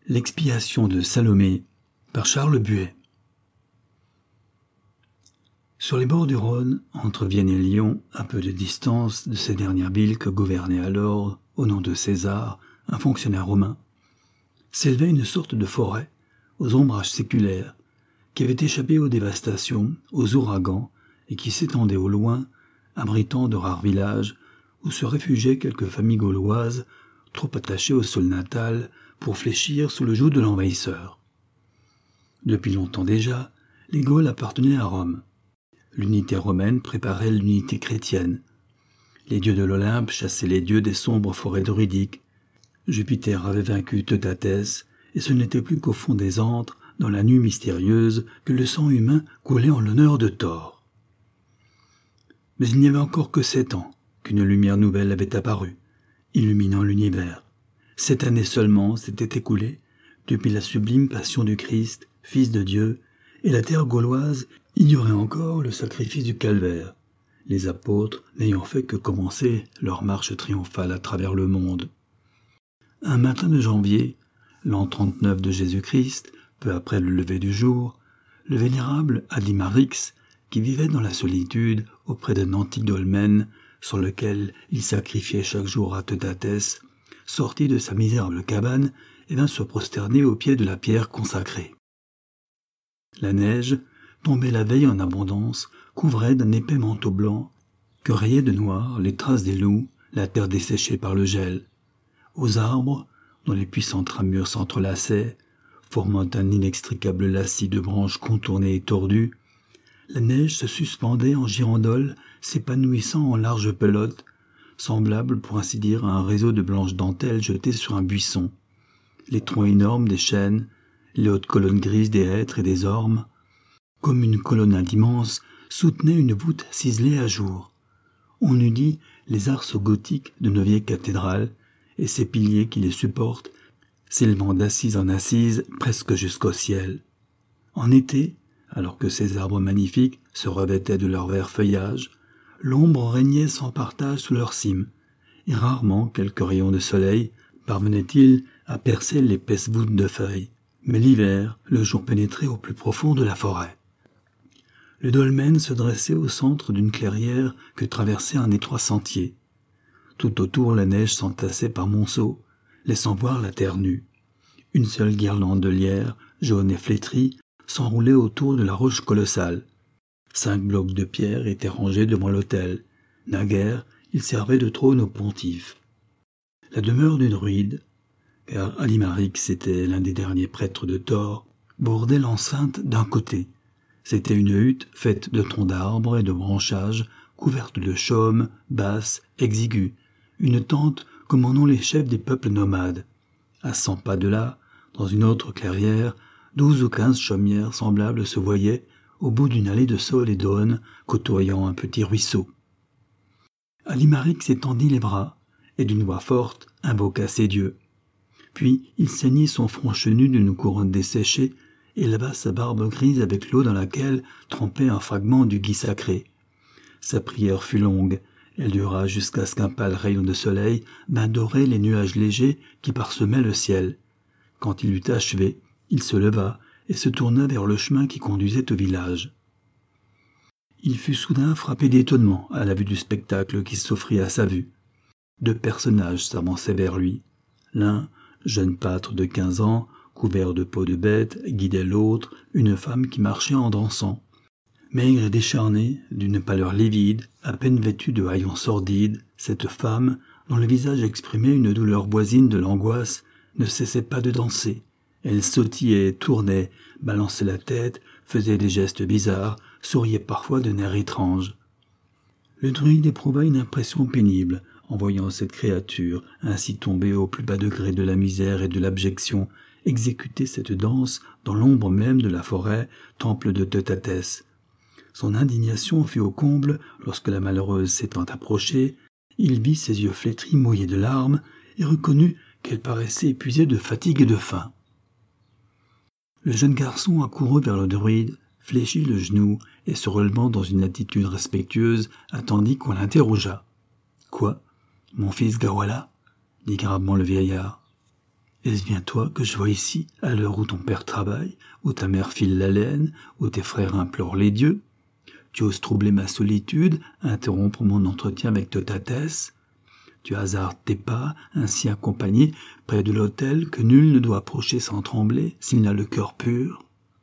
L'expiation de Salomé par Charles Buet. Sur les bords du Rhône, entre Vienne et Lyon, à peu de distance de ces dernières villes que gouvernait alors, au nom de César, un fonctionnaire romain, s'élevait une sorte de forêt, aux ombrages séculaires, qui avait échappé aux dévastations, aux ouragans, et qui s'étendait au loin, abritant de rares villages, où se réfugiaient quelques familles gauloises, trop attachées au sol natal, pour fléchir sous le joug de l'envahisseur. Depuis longtemps déjà, les Gaules appartenaient à Rome. L'unité romaine préparait l'unité chrétienne. Les dieux de l'Olympe chassaient les dieux des sombres forêts druidiques. Jupiter avait vaincu Teutatès, et ce n'était plus qu'au fond des antres, dans la nuit mystérieuse, que le sang humain coulait en l'honneur de Thor. Mais il n'y avait encore que 7 ans qu'une lumière nouvelle avait apparu, illuminant l'univers. 7 années seulement s'étaient écoulées depuis la sublime passion du Christ, Fils de Dieu, et la terre gauloise ignorait encore le sacrifice du calvaire, les apôtres n'ayant fait que commencer leur marche triomphale à travers le monde. Un matin de janvier, l'an 39 de Jésus-Christ, peu après le lever du jour, le vénérable Alimarix, qui vivait dans la solitude auprès d'un antique dolmen sur lequel il sacrifiait chaque jour à Teutatès, sortit de sa misérable cabane et vint se prosterner au pied de la pierre consacrée. La neige, tombée la veille en abondance, couvrait d'un épais manteau blanc que rayaient de noir les traces des loups, la terre desséchée par le gel. Aux arbres, dont les puissantes ramures s'entrelaçaient, formant un inextricable lacis de branches contournées et tordues, la neige se suspendait en girandoles, s'épanouissant en larges pelotes, semblable pour ainsi dire à un réseau de blanches dentelles jetées sur un buisson. Les troncs énormes des chênes, les hautes colonnes grises des hêtres et des ormes, comme une colonnade immense, soutenaient une voûte ciselée à jour. On eût dit les arceaux gothiques de nos vieilles cathédrales, et ces piliers qui les supportent, s'élevant d'assise en assise presque jusqu'au ciel. En été, alors que ces arbres magnifiques se revêtaient de leur vert feuillage, l'ombre régnait sans partage sous leurs cimes, et rarement quelques rayons de soleil parvenaient-ils à percer l'épaisse voûte de feuilles. Mais l'hiver, le jour pénétrait au plus profond de la forêt. Le dolmen se dressait au centre d'une clairière que traversait un étroit sentier. Tout autour, la neige s'entassait par monceaux, laissant voir la terre nue. Une seule guirlande de lierre, jaune et flétrie, s'enroulait autour de la roche colossale. 5 blocs de pierre étaient rangés devant l'autel. Naguère, il servait de trône au pontife. La demeure du druide, car Alimarix était l'un des derniers prêtres de Thor, bordait l'enceinte d'un côté. C'était une hutte faite de troncs d'arbres et de branchages, couverte de chaume, basse, exiguë, une tente comme en ont les chefs des peuples nomades. À 100 pas de là, dans une autre clairière, 12 ou 15 chaumières semblables se voyaient au bout d'une allée de saules et d'aunes, côtoyant un petit ruisseau. Alimarix étendit les bras, et d'une voix forte invoqua ses dieux. Puis il ceignit son front chenu d'une couronne desséchée et lava sa barbe grise avec l'eau dans laquelle trempait un fragment du gui sacré. Sa prière fut longue, elle dura jusqu'à ce qu'un pâle rayon de soleil vint dorer les nuages légers qui parsemaient le ciel. Quand il eut achevé, il se leva et se tourna vers le chemin qui conduisait au village. Il fut soudain frappé d'étonnement à la vue du spectacle qui s'offrit à sa vue. 2 personnages s'avançaient vers lui. L'un, jeune pâtre de 15 ans, couvert de peau de bête, guidait l'autre, une femme qui marchait en dansant. Maigre et décharnée, d'une pâleur livide, à peine vêtue de haillons sordides, cette femme, dont le visage exprimait une douleur voisine de l'angoisse, ne cessait pas de danser. Elle sautillait, tournait, balançait la tête, faisait des gestes bizarres, souriait parfois d'un air étrange. Le druide éprouva une impression pénible en voyant cette créature, ainsi tombée au plus bas degré de la misère et de l'abjection, exécuter cette danse dans l'ombre même de la forêt, temple de Teutatès. Son indignation fut au comble lorsque la malheureuse s'étant approchée, il vit ses yeux flétris mouillés de larmes et reconnut qu'elle paraissait épuisée de fatigue et de faim. Le jeune garçon accourut vers le druide, fléchit le genou et se relevant dans une attitude respectueuse, attendit qu'on l'interrogeât. « Quoi, mon fils Gawala ?» dit gravement le vieillard. Est-ce bien toi que je vois ici, à l'heure où ton père travaille, où ta mère file la laine, où tes frères implorent les dieux? Tu oses troubler ma solitude, interrompre mon entretien avec Totatès? Tu hasardes tes pas, ainsi accompagné, près de l'autel que nul ne doit approcher sans trembler, s'il n'a le cœur pur.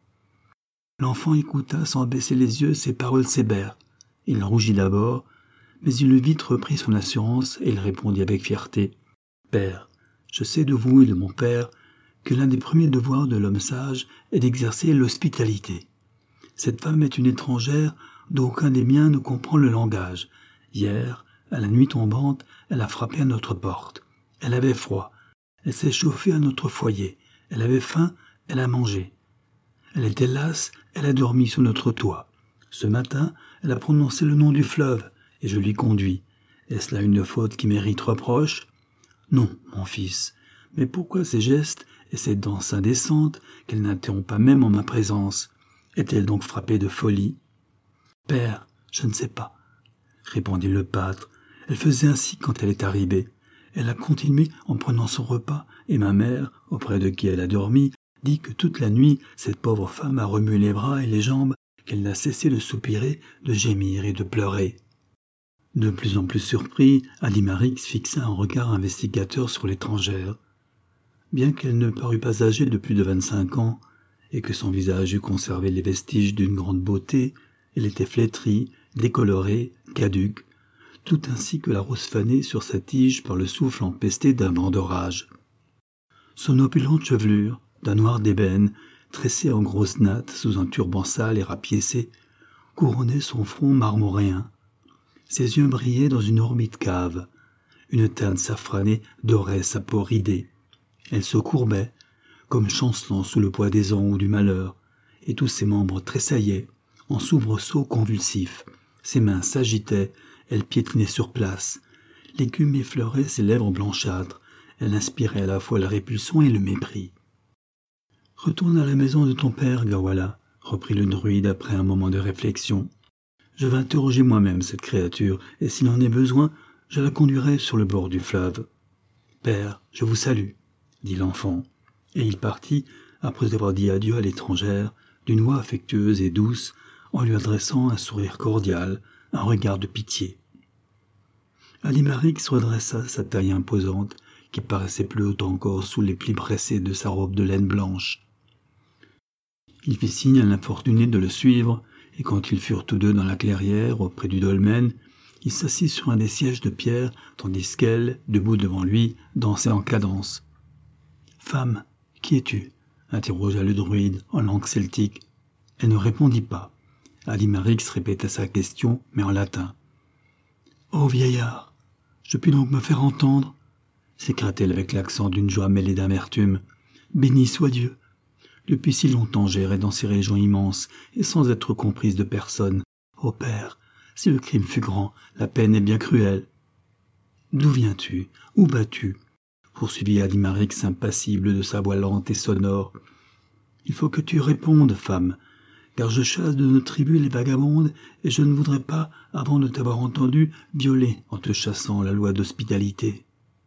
L'enfant écouta sans baisser les yeux ces paroles sévères. Il rougit d'abord, mais il eut vite repris son assurance et il répondit avec fierté. « Père, je sais de vous et de mon père que l'un des premiers devoirs de l'homme sage est d'exercer l'hospitalité. Cette femme est une étrangère dont aucun des miens ne comprend le langage. Hier, à la nuit tombante, elle a frappé à notre porte. Elle avait froid. Elle s'est chauffée à notre foyer. Elle avait faim, elle a mangé. Elle était lasse, elle a dormi sous notre toit. Ce matin, elle a prononcé le nom du fleuve, et je l'y conduis. Est-ce là une faute qui mérite reproche? Non, mon fils. Mais pourquoi ces gestes et cette danse indécente qu'elle n'interrompt pas même en ma présence? Est-elle donc frappée de folie? Père, je ne sais pas, répondit le pâtre. Elle faisait ainsi quand elle est arrivée. Elle a continué en prenant son repas, et ma mère, auprès de qui elle a dormi, dit que toute la nuit, cette pauvre femme a remué les bras et les jambes, qu'elle n'a cessé de soupirer, de gémir et de pleurer. De plus en plus surpris, Alimarix fixa un regard investigateur sur l'étrangère. Bien qu'elle ne parût pas âgée de plus de 25 ans, et que son visage eût conservé les vestiges d'une grande beauté, elle était flétrie, décolorée, caduque, tout ainsi que la rose fanée sur sa tige par le souffle empesté d'un vent d'orage. Son opulente chevelure, d'un noir d'ébène, tressée en grosses nattes sous un turban sale et rapiécé, couronnait son front marmoréen. Ses yeux brillaient dans une orbite cave. Une teinte safranée dorait sa peau ridée. Elle se courbait, comme chancelant sous le poids des ans ou du malheur, et tous ses membres tressaillaient, en soubresauts convulsifs. Ses mains s'agitaient, elle piétinait sur place. L'écume effleurait ses lèvres blanchâtres. Elle inspirait à la fois la répulsion et le mépris. « Retourne à la maison de ton père, Gawala, reprit le druide après un moment de réflexion. Je vais interroger moi-même cette créature, et s'il en est besoin, je la conduirai sur le bord du fleuve. Père, je vous salue, dit l'enfant, et il partit, après avoir dit adieu à l'étrangère, d'une voix affectueuse et douce, en lui adressant un sourire cordial, un regard de pitié. Alimarix redressa sa taille imposante, qui paraissait plus haute encore sous les plis pressés de sa robe de laine blanche. Il fit signe à l'infortuné de le suivre, et quand ils furent tous deux dans la clairière, auprès du dolmen, il s'assit sur un des sièges de pierre, tandis qu'elle, debout devant lui, dansait en cadence. « Femme, qui es-tu » interrogea le druide en langue celtique. Elle ne répondit pas. Alimarix répéta sa question, mais en latin. « Ô vieillard, je puis donc me faire entendre » s'écria-t-elle avec l'accent d'une joie mêlée d'amertume. « Béni soit Dieu. Depuis si longtemps j'errais dans ces régions immenses et sans être comprise de personne. Ô père, si le crime fut grand, la peine est bien cruelle. »« D'où viens-tu? Où vas-tu » poursuivit Alimarix impassible de sa voix lente et sonore. « Il faut que tu répondes, femme, car je chasse de nos tribus les vagabondes et je ne voudrais pas, avant de t'avoir entendu, violer en te chassant la loi d'hospitalité. »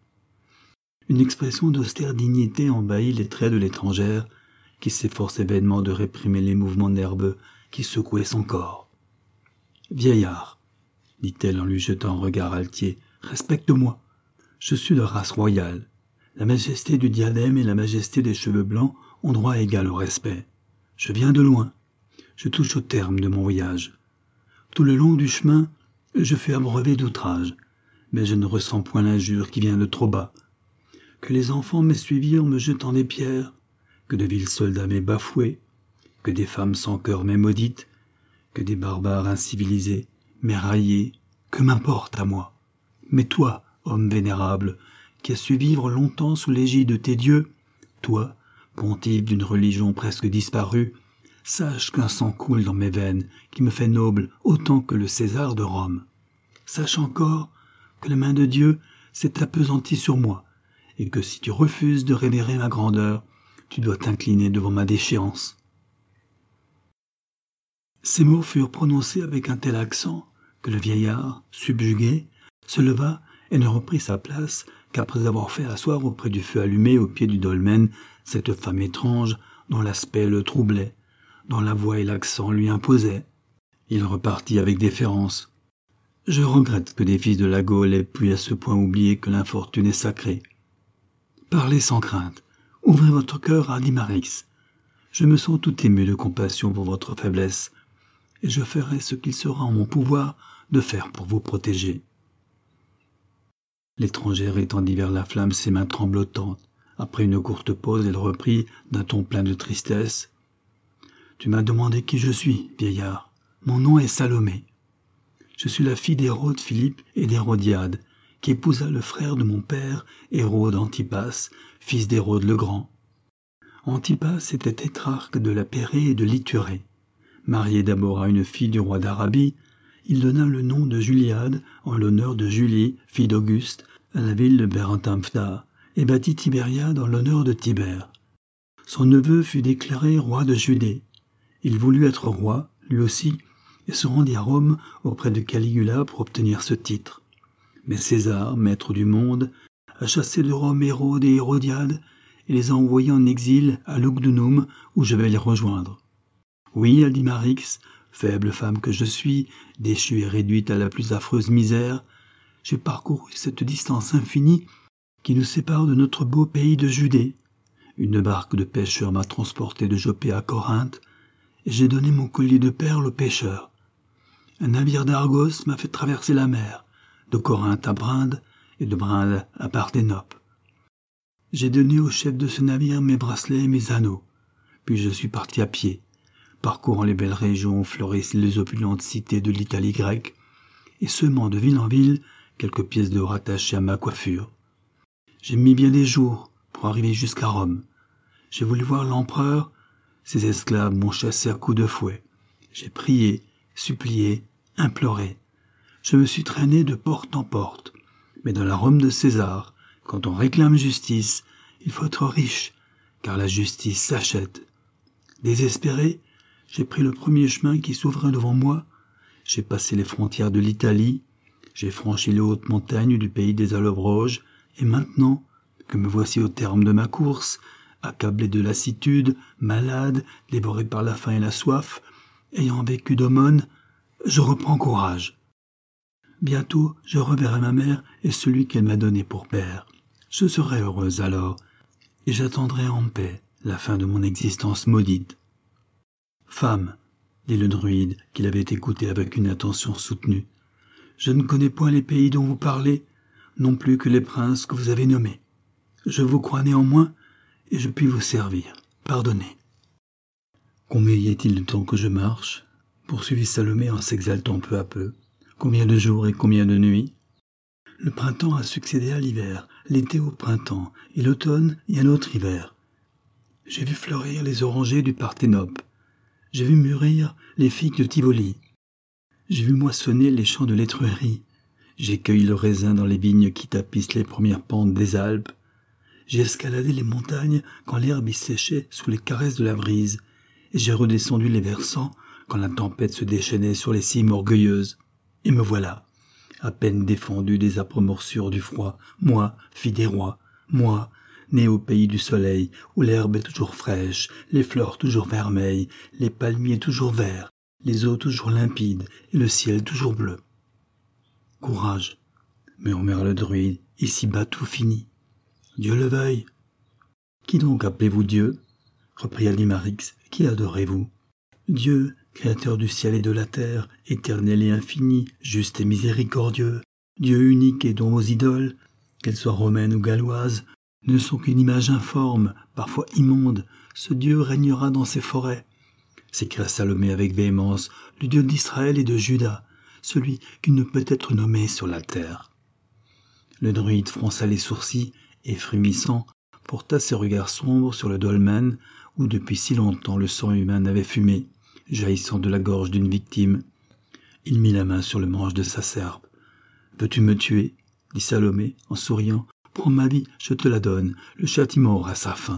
Une expression d'austère dignité envahit les traits de l'étrangère, qui s'efforçait vainement de réprimer les mouvements nerveux qui secouaient son corps. « Vieillard, dit-elle en lui jetant un regard altier, respecte-moi. Je suis de race royale. La majesté du diadème et la majesté des cheveux blancs ont droit égal au respect. Je viens de loin. Je touche au terme de mon voyage. Tout le long du chemin, je fus abreuvé d'outrages, mais je ne ressens point l'injure qui vient de trop bas. Que les enfants m'aient suivirent me jetant des pierres, que de vils soldats m'aient bafoué, que des femmes sans cœur m'aient maudite, que des barbares incivilisés m'aient raillé, que m'importe à moi. Mais toi, homme vénérable, qui as su vivre longtemps sous l'égide de tes dieux, toi, pontife d'une religion presque disparue, sache qu'un sang coule dans mes veines qui me fait noble autant que le César de Rome. Sache encore que la main de Dieu s'est appesantie sur moi, et que si tu refuses de révérer ma grandeur, tu dois t'incliner devant ma déchéance. » Ces mots furent prononcés avec un tel accent que le vieillard, subjugué, se leva et ne reprit sa place qu'après avoir fait asseoir auprès du feu allumé au pied du dolmen cette femme étrange dont l'aspect le troublait, dont la voix et l'accent lui imposaient, il repartit avec déférence. « Je regrette que des fils de la Gaule aient pu à ce point oublier que l'infortune est sacrée. Parlez sans crainte, ouvrez votre cœur à Limarix. Je me sens tout ému de compassion pour votre faiblesse, et je ferai ce qu'il sera en mon pouvoir de faire pour vous protéger. » L'étrangère étendit vers la flamme ses mains tremblotantes. Après une courte pause, elle reprit d'un ton plein de tristesse. « Tu m'as demandé qui je suis, vieillard. Mon nom est Salomé. Je suis la fille d'Hérode Philippe et d'Hérodiade, qui épousa le frère de mon père, Hérode Antipas, fils d'Hérode le Grand. Antipas était tétrarque de la Pérée et de l'Ithurée. Marié d'abord à une fille du roi d'Arabie, il donna le nom de Juliade en l'honneur de Julie, fille d'Auguste, à la ville de Berentamphta, et bâtit Tibériade en l'honneur de Tibère. Son neveu fut déclaré roi de Judée. Il voulut être roi, lui aussi, et se rendit à Rome auprès de Caligula pour obtenir ce titre. Mais César, maître du monde, a chassé de Rome Hérode et Hérodiade et les a envoyés en exil à Lugdunum, où je vais les rejoindre. Oui, Aldimarix, faible femme que je suis, déchue et réduite à la plus affreuse misère, j'ai parcouru cette distance infinie qui nous sépare de notre beau pays de Judée. Une barque de pêcheurs m'a transporté de Jopé à Corinthe, et j'ai donné mon collier de perles aux pêcheurs. Un navire d'Argos m'a fait traverser la mer, de Corinthe à Brinde et de Brinde à Parthénope. J'ai donné au chef de ce navire mes bracelets et mes anneaux, puis je suis parti à pied, parcourant les belles régions où fleurissent les opulentes cités de l'Italie grecque, et semant de ville en ville quelques pièces d'or attachées à ma coiffure. J'ai mis bien des jours pour arriver jusqu'à Rome. J'ai voulu voir l'empereur, ses esclaves m'ont chassé à coups de fouet. J'ai prié, supplié, imploré. Je me suis traîné de porte en porte. Mais dans la Rome de César, quand on réclame justice, il faut être riche, car la justice s'achète. Désespéré, j'ai pris le premier chemin qui s'ouvrait devant moi. J'ai passé les frontières de l'Italie, j'ai franchi les hautes montagnes du pays des Allobroges, et maintenant que me voici au terme de ma course, accablé de lassitude, malade, dévoré par la faim et la soif, ayant vécu d'aumône, je reprends courage. Bientôt, je reverrai ma mère et celui qu'elle m'a donné pour père. Je serai heureuse alors, et j'attendrai en paix la fin de mon existence maudite. « Femme, dit le druide, qu'il avait écouté avec une attention soutenue, je ne connais point les pays dont vous parlez, non plus que les princes que vous avez nommés. Je vous crois néanmoins, et je puis vous servir. Pardonnez. » « Combien y a-t-il de temps que je marche ?» poursuivit Salomé en s'exaltant peu à peu. « Combien de jours et combien de nuits ?» Le printemps a succédé à l'hiver, l'été au printemps, et l'automne et un autre hiver. J'ai vu fleurir les orangers du Parthénope. J'ai vu mûrir les figues de Tivoli. J'ai vu moissonner les champs de l'Étrurie. J'ai cueilli le raisin dans les vignes qui tapissent les premières pentes des Alpes. J'ai escaladé les montagnes quand l'herbe y séchait sous les caresses de la brise, et j'ai redescendu les versants quand la tempête se déchaînait sur les cimes orgueilleuses. Et me voilà, à peine défendu des âpres morsures du froid, moi, fille des rois, moi, né au pays du soleil, où l'herbe est toujours fraîche, les fleurs toujours vermeilles, les palmiers toujours verts, les eaux toujours limpides et le ciel toujours bleu. « Courage, murmura le druide, ici-bas tout fini. Dieu le veuille. »« Qui donc appelez-vous Dieu ?» reprit Aldimarix. « Qui adorez-vous ?»« Dieu, créateur du ciel et de la terre, éternel et infini, juste et miséricordieux, Dieu unique et dont vos idoles, qu'elles soient romaines ou galloises, ne sont qu'une image informe, parfois immonde. Ce Dieu régnera dans ces forêts. » s'écria Salomé avec véhémence, « le Dieu d'Israël et de Juda, celui qui ne peut être nommé sur la terre. » Le druide fronça les sourcils et, frémissant, porta ses regards sombres sur le dolmen où depuis si longtemps le sang humain avait fumé, jaillissant de la gorge d'une victime. Il mit la main sur le manche de sa serpe. « Veux-tu me tuer ?» dit Salomé en souriant. « Prends ma vie, je te la donne, le châtiment aura sa fin. »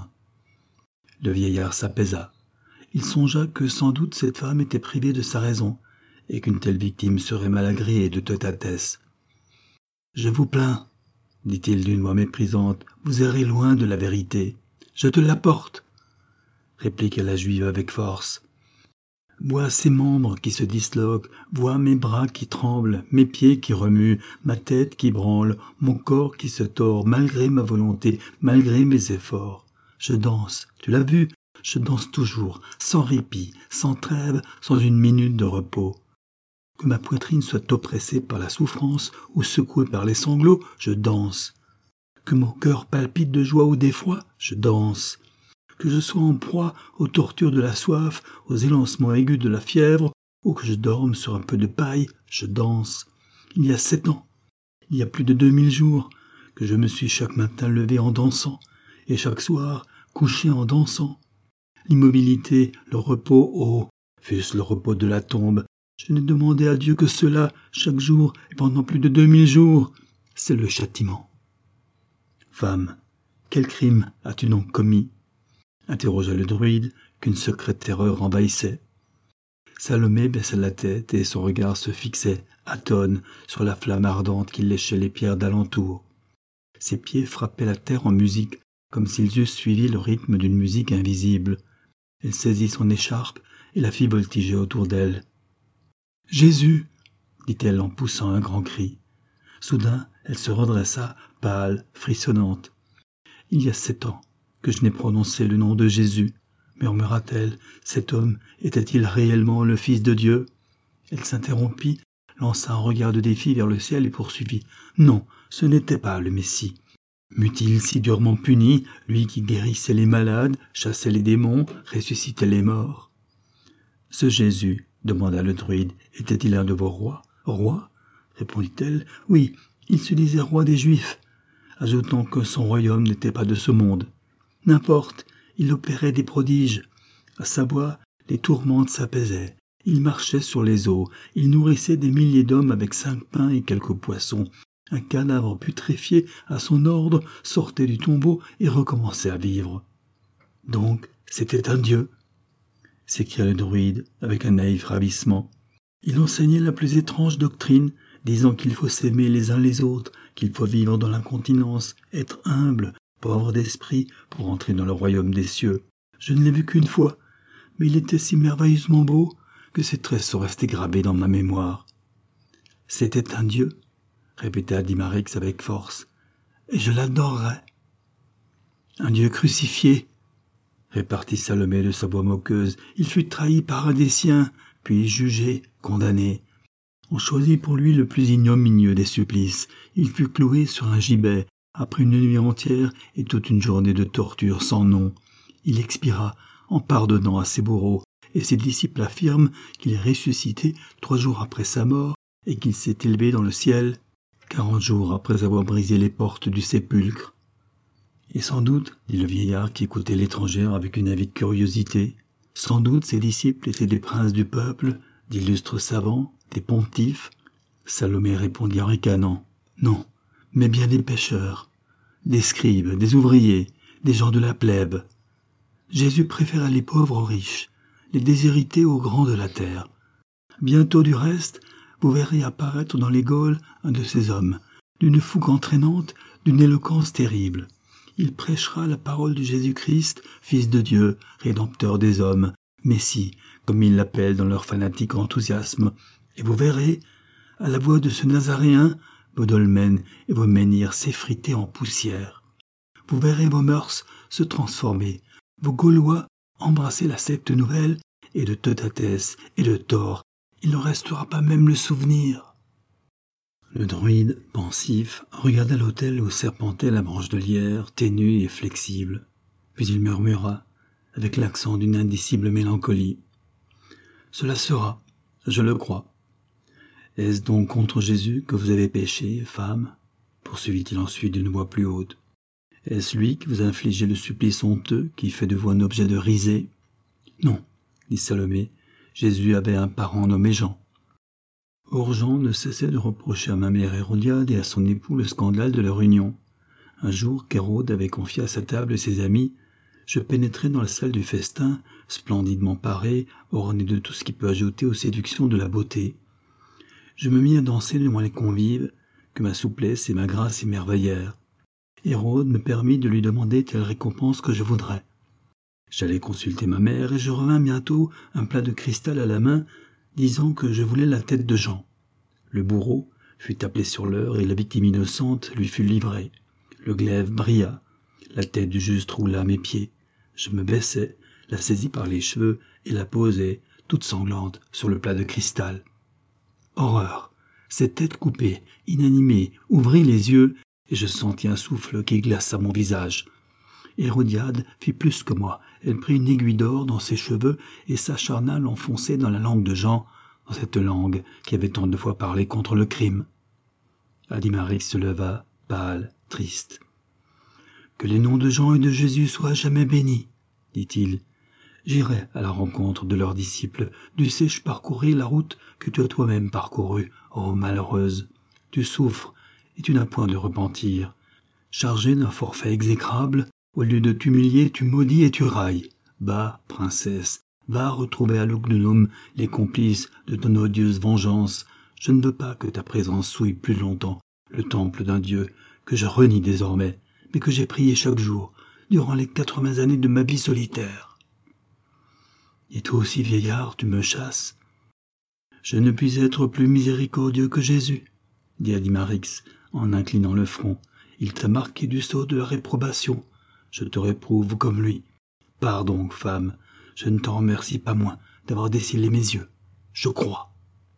Le vieillard s'apaisa. Il songea que sans doute cette femme était privée de sa raison et qu'une telle victime serait mal agréée de Teutathès. « Je vous plains, dit-il d'une voix méprisante, vous errez loin de la vérité. Je te l'apporte, répliqua la juive avec force. Vois ces membres qui se disloquent, vois mes bras qui tremblent, mes pieds qui remuent, ma tête qui branle, mon corps qui se tord, malgré ma volonté, malgré mes efforts. Je danse, tu l'as vu, je danse toujours, sans répit, sans trêve, sans une minute de repos. Que ma poitrine soit oppressée par la souffrance ou secouée par les sanglots, je danse. Que mon cœur palpite de joie ou d'effroi, je danse. Que je sois en proie aux tortures de la soif, aux élancements aigus de la fièvre, ou que je dorme sur un peu de paille, je danse. Il y a 7 ans, il y a plus de 2000 jours, que je me suis chaque matin levé en dansant, et chaque soir couché en dansant. L'immobilité, le repos, oh, fût-ce le repos de la tombe, je n'ai demandé à Dieu que cela, chaque jour, et pendant plus de 2000 jours. C'est le châtiment. Femme, quel crime as-tu donc commis ? Interrogea le druide, qu'une secrète terreur envahissait. Salomé baissa la tête et son regard se fixait, atone, sur la flamme ardente qui léchait les pierres d'alentour. Ses pieds frappaient la terre en musique, comme s'ils eussent suivi le rythme d'une musique invisible. Elle saisit son écharpe et la fit voltiger autour d'elle. « Jésus !» dit-elle en poussant un grand cri. Soudain, elle se redressa, pâle, frissonnante. « Il y a 7 ans que je n'ai prononcé le nom de Jésus, murmura-t-elle. Cet homme était-il réellement le Fils de Dieu ? Elle s'interrompit, lança un regard de défi vers le ciel et poursuivit. Non, ce n'était pas le Messie. M'eût-il si durement puni, lui qui guérissait les malades, chassait les démons, ressuscitait les morts ? Ce Jésus, demanda le druide, était-il un de vos rois ? Roi ? Répondit-elle. Oui, il se disait roi des Juifs, ajoutant que son royaume n'était pas de ce monde. N'importe, il opérait des prodiges. À sa voix, les tourmentes s'apaisaient. Il marchait sur les eaux. Il nourrissait des milliers d'hommes avec 5 pains et quelques poissons. Un cadavre putréfié à son ordre sortait du tombeau et recommençait à vivre. Donc, c'était un dieu, s'écria le druide avec un naïf ravissement. Il enseignait la plus étrange doctrine, disant qu'il faut s'aimer les uns les autres, qu'il faut vivre dans l'incontinence, être humble, pauvre d'esprit, pour entrer dans le royaume des cieux. Je ne l'ai vu qu'une fois, mais il était si merveilleusement beau que ses traits sont restés gravés dans ma mémoire. C'était un dieu, répéta Dimarix avec force, et je l'adorerais. Un dieu crucifié, répartit Salomé de sa voix moqueuse. Il fut trahi par un des siens, puis jugé, condamné. On choisit pour lui le plus ignominieux des supplices. Il fut cloué sur un gibet, après une nuit entière et toute une journée de torture sans nom. Il expira en pardonnant à ses bourreaux, et ses disciples affirment qu'il est ressuscité 3 jours après sa mort et qu'il s'est élevé dans le ciel 40 jours après avoir brisé les portes du sépulcre. Et sans doute, dit le vieillard qui écoutait l'étrangère avec une avide curiosité, sans doute ses disciples étaient des princes du peuple, d'illustres savants, des pontifes. Salomé répondit en ricanant. Non, mais bien des pêcheurs, des scribes, des ouvriers, des gens de la plèbe. Jésus préféra les pauvres aux riches, les déshérités aux grands de la terre. Bientôt du reste, vous verrez apparaître dans les Gaules un de ces hommes, d'une fougue entraînante, d'une éloquence terrible. Il prêchera la parole de Jésus-Christ, Fils de Dieu, Rédempteur des hommes, Messie, comme ils l'appellent dans leur fanatique enthousiasme. Et vous verrez, à la voix de ce Nazaréen, vos dolmens et vos menhirs s'effriter en poussière. Vous verrez vos mœurs se transformer, vos Gaulois embrasser la secte nouvelle, et de Teutatès et de Thor, il ne restera pas même le souvenir. Le druide, pensif, regarda l'autel où serpentait la branche de lierre, ténue et flexible. Puis il murmura, avec l'accent d'une indicible mélancolie. « Cela sera, je le crois. Est-ce donc contre Jésus que vous avez péché, femme ?» poursuivit-il ensuite d'une voix plus haute. « Est-ce lui qui vous a infligé le supplice honteux qui fait de vous un objet de risée ?»« Non, » dit Salomé, « Jésus avait un parent nommé Jean. » Or Jean ne cessait de reprocher à ma mère Hérodiade et à son époux le scandale de leur union. Un jour qu'Hérode avait confié à sa table ses amis, je pénétrai dans la salle du festin, splendidement parée, ornée de tout ce qui peut ajouter aux séductions de la beauté. Je me mis à danser devant les convives, que ma souplesse et ma grâce émerveillèrent. Hérode me permit de lui demander telle récompense que je voudrais. J'allai consulter ma mère et je revins bientôt, un plat de cristal à la main, disant que je voulais la tête de Jean. Le bourreau fut appelé sur l'heure et la victime innocente lui fut livrée. Le glaive brilla, la tête du juste roula à mes pieds. Je me baissai, la saisis par les cheveux et la posai, toute sanglante, sur le plat de cristal. Horreur! Cette tête coupée, inanimée, ouvrit les yeux et je sentis un souffle qui glaça mon visage. Hérodiade fit plus que moi. Elle prit une aiguille d'or dans ses cheveux et s'acharna à l'enfoncer dans la langue de Jean, dans cette langue qui avait tant de fois parlé contre le crime. Adimarix se leva, pâle, triste. « Que les noms de Jean et de Jésus soient jamais bénis, dit-il. J'irai à la rencontre de leurs disciples. Dussé-je parcourir la route que tu as toi-même parcourue, ô malheureuse. Tu souffres et tu n'as point de repentir. Chargée d'un forfait exécrable, au lieu de t'humilier, tu maudis et tu railles. Va, princesse, va retrouver à Lugdunum les complices de ton odieuse vengeance. Je ne veux pas que ta présence souille plus longtemps le temple d'un Dieu que je renie désormais, mais que j'ai prié chaque jour durant les 80 années de ma vie solitaire. Et toi aussi, vieillard, tu me chasses. Je ne puis être plus miséricordieux que Jésus, dit Adimarix en inclinant le front. Il t'a marqué du sceau de la réprobation. Je te réprouve comme lui. Pars donc, femme, je ne t'en remercie pas moins d'avoir décilé mes yeux. Je crois.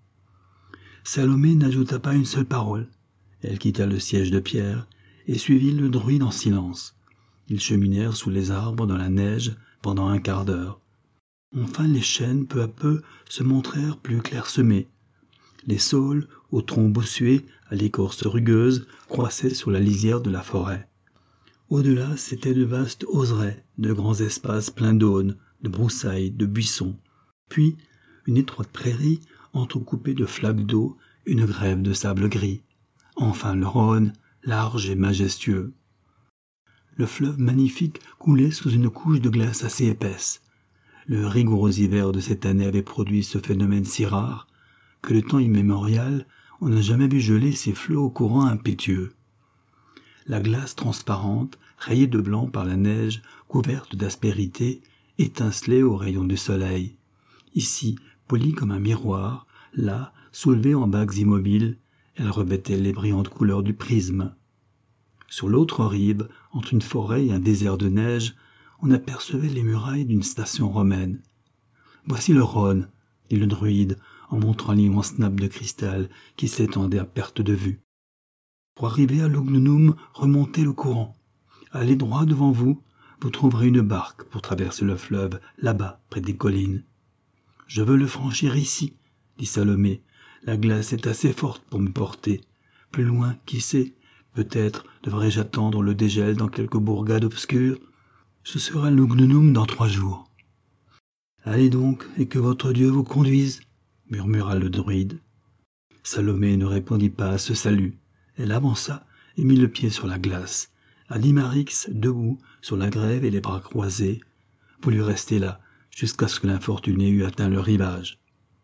Salomé n'ajouta pas une seule parole. Elle quitta le siège de pierre et suivit le druide en silence. Ils cheminèrent sous les arbres dans la neige pendant un quart d'heure. Enfin les chênes, peu à peu, se montrèrent plus clairsemés. Les saules, au tronc bossué, à l'écorce rugueuse, croissaient sur la lisière de la forêt. Au-delà, c'étaient de vastes oserets, de grands espaces pleins d'aunes, de broussailles, de buissons. Puis, une étroite prairie, entrecoupée de flaques d'eau, une grève de sable gris. Enfin le Rhône, large et majestueux. Le fleuve magnifique coulait sous une couche de glace assez épaisse. Le rigoureux hiver de cette année avait produit ce phénomène si rare que de temps immémorial, on n'a jamais vu geler ces flots au courant impétueux. La glace transparente, rayée de blanc par la neige, couverte d'aspérité, étincelait aux rayons du soleil. Ici, polie comme un miroir, là, soulevée en bagues immobiles, elle revêtait les brillantes couleurs du prisme. Sur l'autre rive, entre une forêt et un désert de neige, on apercevait les murailles d'une station romaine. « Voici le Rhône, » dit le druide, en montrant l'immense nappe de cristal qui s'étendait à perte de vue. « Pour arriver à Lugdunum, remontez le courant. Allez droit devant vous, vous trouverez une barque pour traverser le fleuve, là-bas, près des collines. »« Je veux le franchir ici, » dit Salomé. « La glace est assez forte pour me porter. Plus loin, qui sait, peut-être devrais-je attendre le dégel dans quelque bourgade obscure. Ce sera Lugdunum dans 3 jours. »« Allez donc, et que votre Dieu vous conduise, » murmura le druide. Salomé ne répondit pas à ce salut. Elle avança et mit le pied sur la glace. Adimarix, debout, sur la grève et les bras croisés, voulut rester là, jusqu'à ce que l'infortuné eût atteint le rivage.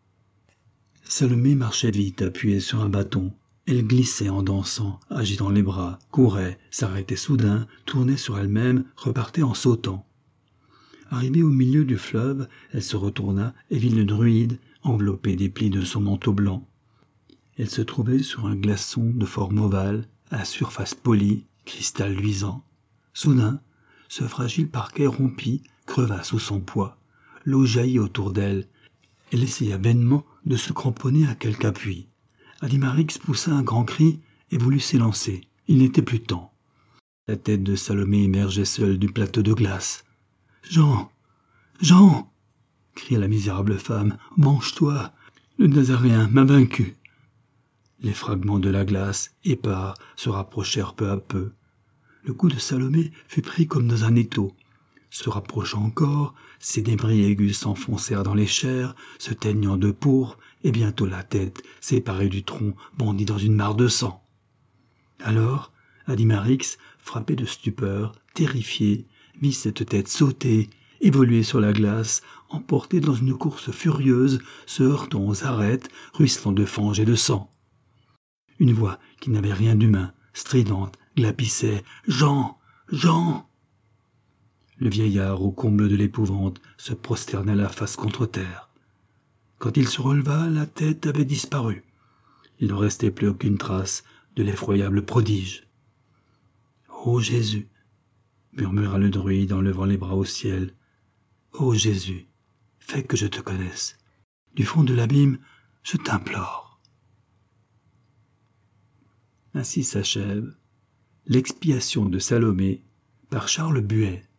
Salomé marchait vite, appuyée sur un bâton. Elle glissait en dansant, agitant les bras, courait, s'arrêtait soudain, tournait sur elle-même, repartait en sautant. Arrivée au milieu du fleuve, elle se retourna et vit le druide enveloppé des plis de son manteau blanc. Elle se trouvait sur un glaçon de forme ovale, à surface polie, cristal luisant. Soudain, ce fragile parquet rompit, creva sous son poids. L'eau jaillit autour d'elle. Elle essaya vainement de se cramponner à quelque appui. Adimarix poussa un grand cri et voulut s'élancer. Il n'était plus temps. La tête de Salomé émergeait seule du plateau de glace. « Jean! Jean !» cria la misérable femme. « Mange-toi! Le Nazaréen m'a vaincu !» Les fragments de la glace, épars, se rapprochèrent peu à peu. Le cou de Salomé fut pris comme dans un étau. Se rapprochant encore, ses débris aigus s'enfoncèrent dans les chairs, se teignant de pourpre, et bientôt la tête, séparée du tronc, bondit dans une mare de sang. Alors, Adimarix, frappé de stupeur, terrifié, vit cette tête sauter, évoluer sur la glace, emportée dans une course furieuse, se heurtant aux arêtes, ruisselant de fange et de sang. Une voix qui n'avait rien d'humain, stridente, glapissait « Jean! Jean !» Le vieillard, au comble de l'épouvante, se prosterna la face contre terre. Quand il se releva, la tête avait disparu. Il ne restait plus aucune trace de l'effroyable prodige. « Ô Jésus !» murmura le druide en levant les bras au ciel. « Ô Jésus, fais que je te connaisse. Du fond de l'abîme, je t'implore. » Ainsi s'achève l'expiation de Salomé par Charles Buet.